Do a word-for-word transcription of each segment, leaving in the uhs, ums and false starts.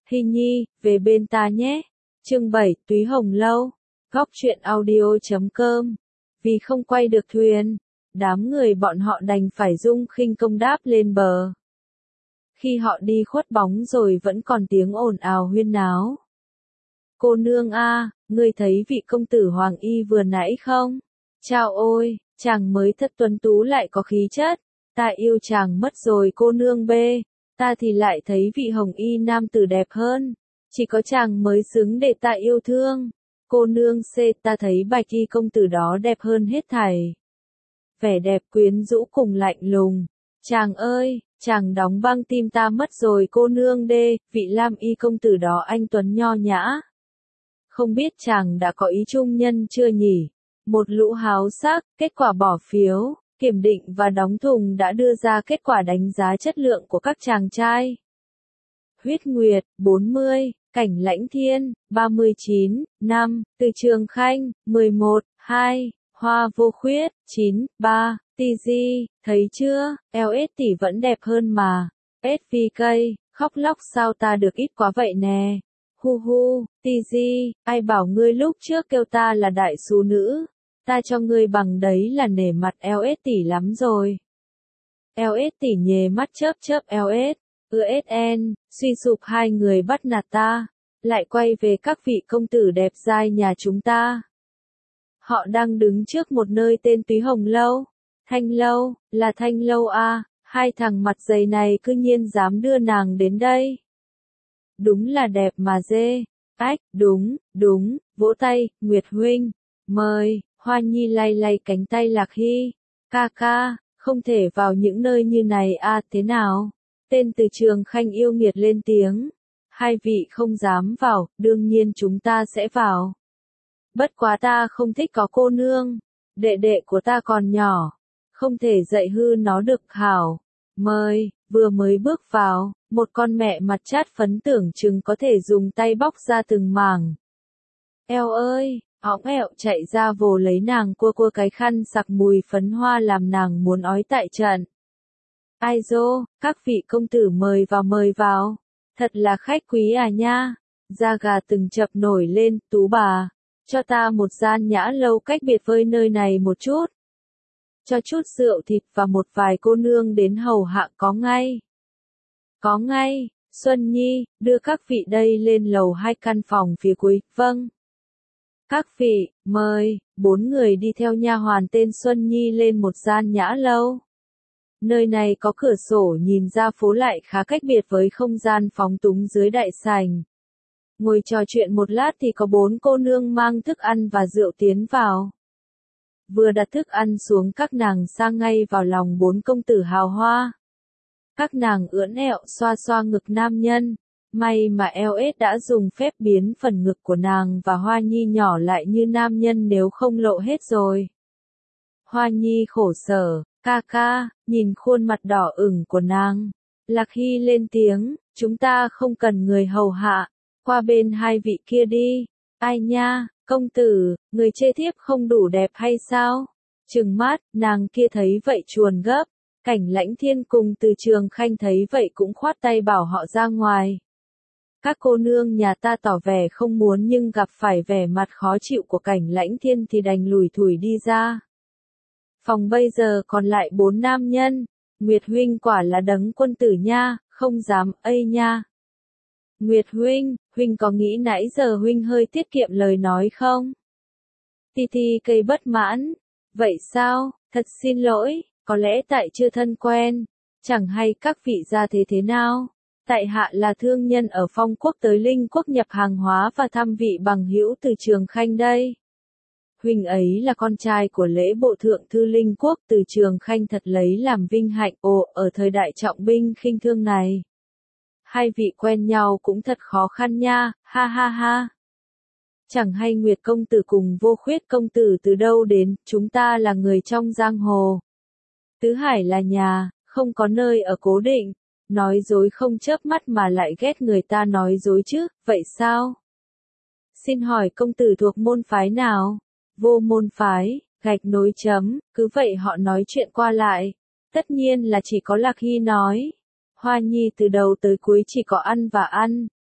Hy Nhi, về bên ta nhé. Chương bảy, Túy Hồng Lâu. Góc truyện audio chấm com. Vì không quay được thuyền, đám người bọn họ đành phải dung khinh công đáp lên bờ. Khi họ đi khuất bóng rồi vẫn còn tiếng ồn ào huyên náo. Cô nương a, ngươi thấy vị công tử Hoàng Y vừa nãy không? Chao ôi, chàng mới thật tuấn tú lại có khí chất. Ta yêu chàng mất rồi cô nương bê. Ta thì lại thấy vị Hồng Y nam tử đẹp hơn. Chỉ có chàng mới xứng để ta yêu thương. Cô nương C, ta thấy Bạch Y công tử đó đẹp hơn hết thảy. Vẻ đẹp quyến rũ cùng lạnh lùng. Chàng ơi, chàng đóng băng tim ta mất rồi cô nương D, vị Lam Y công tử đó anh tuấn nho nhã. Không biết chàng đã có ý chung nhân chưa nhỉ? Một lũ háo sắc, kết quả bỏ phiếu, kiểm định và đóng thùng đã đưa ra kết quả đánh giá chất lượng của các chàng trai. Huyết Nguyệt, bốn mươi, Cảnh Lãnh Thiên, ba mươi chín, năm, Từ Trường Khanh, mười một, hai, Hoa Vô Khuyết, chín, ba, tê giê, thấy chưa, lờ ét tỷ vẫn đẹp hơn mà. ét vê ca, khóc lóc sao ta được ít quá vậy nè. Hu hu, tê giê, ai bảo ngươi lúc trước kêu ta là đại sú nữ, ta cho ngươi bằng đấy là nể mặt lờ ét tỷ lắm rồi. lờ ét tỷ nhề mắt chớp chớp lờ ét, ư ét en, suy sụp hai người bắt nạt ta, lại quay về các vị công tử đẹp giai nhà chúng ta. Họ đang đứng trước một nơi tên Túy Hồng Lâu. Thanh Lâu, là Thanh Lâu à, hai thằng mặt dày này cư nhiên dám đưa nàng đến đây. Đúng là đẹp mà dê. Ách, đúng, đúng, vỗ tay, Nguyệt huynh, mời. Hoa Nhi lay lay cánh tay Lạc Hy. Ca ca, không thể vào những nơi như này à, thế nào? Tên Từ Trường Khanh yêu nghiệt lên tiếng. Hai vị không dám vào, đương nhiên chúng ta sẽ vào. Bất quá ta không thích có cô nương. Đệ đệ của ta còn nhỏ. Không thể dạy hư nó được hảo. Mời, vừa mới bước vào, một con mẹ mặt chát phấn tưởng chừng có thể dùng tay bóc ra từng mảng. Eo ơi, óng ẹo chạy ra vồ lấy nàng cua cua cái khăn sặc mùi phấn hoa làm nàng muốn ói tại trận. Ai dô, các vị công tử mời vào mời vào. Thật là khách quý à nha. Da gà từng chập nổi lên, tú bà. Cho ta một gian nhã lâu cách biệt với nơi này một chút. Cho chút rượu thịt và một vài cô nương đến hầu hạ có ngay. Có ngay, Xuân Nhi, đưa các vị đây lên lầu hai căn phòng phía cuối, vâng. Các vị, mời, bốn người đi theo nha hoàn tên Xuân Nhi lên một gian nhã lâu. Nơi này có cửa sổ nhìn ra phố lại khá cách biệt với không gian phóng túng dưới đại sảnh. Ngồi trò chuyện một lát thì có bốn cô nương mang thức ăn và rượu tiến vào. Vừa đặt thức ăn xuống các nàng sang ngay vào lòng bốn công tử hào hoa. Các nàng ưỡn ẹo xoa xoa ngực nam nhân. May mà lờ ét đã dùng phép biến phần ngực của nàng và Hoa Nhi nhỏ lại như nam nhân nếu không lộ hết rồi. Hoa Nhi khổ sở, ca ca, nhìn khuôn mặt đỏ ửng của nàng. Lạc Hy lên tiếng, chúng ta không cần người hầu hạ, qua bên hai vị kia đi. Ai nha, công tử, người chê thiếp không đủ đẹp hay sao? Trừng mắt, nàng kia thấy vậy chuồn gấp. Cảnh Lãnh Thiên cùng Từ Trường Khanh thấy vậy cũng khoát tay bảo họ ra ngoài. Các cô nương nhà ta tỏ vẻ không muốn nhưng gặp phải vẻ mặt khó chịu của Cảnh Lãnh Thiên thì đành lủi thủi đi ra. Phòng bây giờ còn lại bốn nam nhân. Nguyệt huynh quả là đấng quân tử nha, không dám ây nha. Nguyệt huynh, huynh có nghĩ nãy giờ huynh hơi tiết kiệm lời nói không? Ti Ti cây bất mãn. Vậy sao, thật xin lỗi, có lẽ tại chưa thân quen. Chẳng hay các vị gia thế thế nào? Tại hạ là thương nhân ở Phong Quốc tới Linh Quốc nhập hàng hóa và thăm vị bằng hữu Từ Trường Khanh đây. Huynh ấy là con trai của lễ bộ thượng thư Linh Quốc. Từ Trường Khanh thật lấy làm vinh hạnh ồ ở thời đại trọng binh khinh thương này. Hai vị quen nhau cũng thật khó khăn nha, ha ha ha. Chẳng hay Nguyệt công tử cùng Vô Khuyết công tử từ đâu đến, chúng ta là người trong giang hồ. Tứ Hải là nhà, không có nơi ở cố định, nói dối không chớp mắt mà lại ghét người ta nói dối chứ, vậy sao? Xin hỏi công tử thuộc môn phái nào? Vô môn phái, gạch nối chấm, cứ vậy họ nói chuyện qua lại. Tất nhiên là chỉ có Lạc Hy nói. Hoa Nhi từ đầu tới cuối chỉ có ăn và ăn.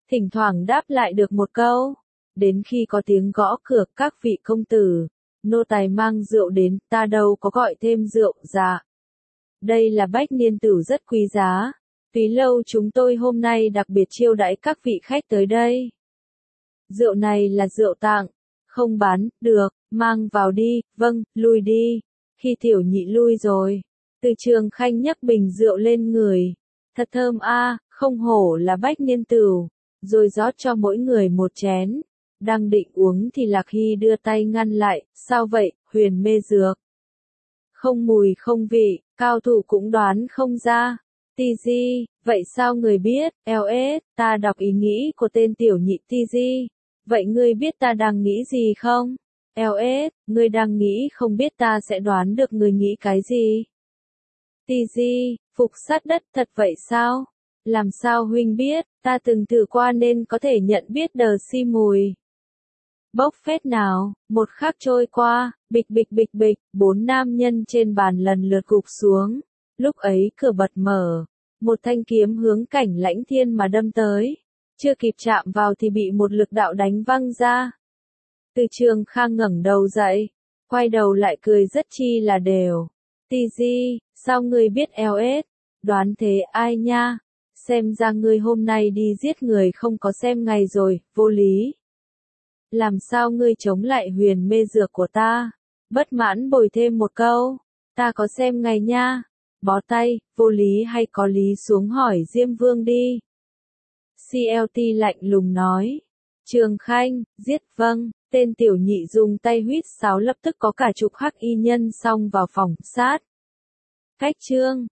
thỉnh thoảng đáp lại được một câu. Đến khi có tiếng gõ cửa, các vị công tử, nô tài mang rượu đến, ta đâu có gọi thêm rượu, dạ. Đây là bách niên tử rất quý giá. Túy lâu chúng tôi hôm nay đặc biệt chiêu đãi các vị khách tới đây. Rượu này là rượu tặng, không bán, được, mang vào đi, vâng, lui đi. Khi tiểu nhị lui rồi, Từ Trường Khanh nhấc bình rượu lên người. Thật thơm a, không hổ là bách niên tửu, rồi rót cho mỗi người một chén. Đang định uống thì Lạc Hy đưa tay ngăn lại, sao vậy, huyền mê dược. Không mùi không vị, cao thủ cũng đoán không ra. Ti Di, vậy sao người biết, eo ết, ta đọc ý nghĩ của tên tiểu nhị Ti Di. Vậy ngươi biết ta đang nghĩ gì không? eo ết, ngươi đang nghĩ không biết ta sẽ đoán được ngươi nghĩ cái gì? Ti Di, phục sát đất thật vậy sao? Làm sao huynh biết, ta từng thử qua nên có thể nhận biết đờ si mùi. Bốc phét nào, một khắc trôi qua, bịch bịch bịch bịch, bốn nam nhân trên bàn lần lượt gục xuống. Lúc ấy cửa bật mở, một thanh kiếm hướng Cảnh Lãnh Thiên mà đâm tới. Chưa kịp chạm vào thì bị một lực đạo đánh văng ra. Từ Trường Khang ngẩng đầu dậy, quay đầu lại cười rất chi là đều. Ti Di, sao ngươi biết eo ết? Đoán thế ai nha? Xem ra ngươi hôm nay đi giết người không có xem ngày rồi, vô lý. Làm sao ngươi chống lại huyền mê dược của ta? Bất mãn bồi thêm một câu. Ta có xem ngày nha. Bó tay, vô lý hay có lý xuống hỏi Diêm Vương đi. xê lờ tê lạnh lùng nói. Trường Khanh, giết vâng. Tên tiểu nhị dùng tay huýt sáo lập tức có cả chục hắc y nhân xông vào phòng sát. Cách chương.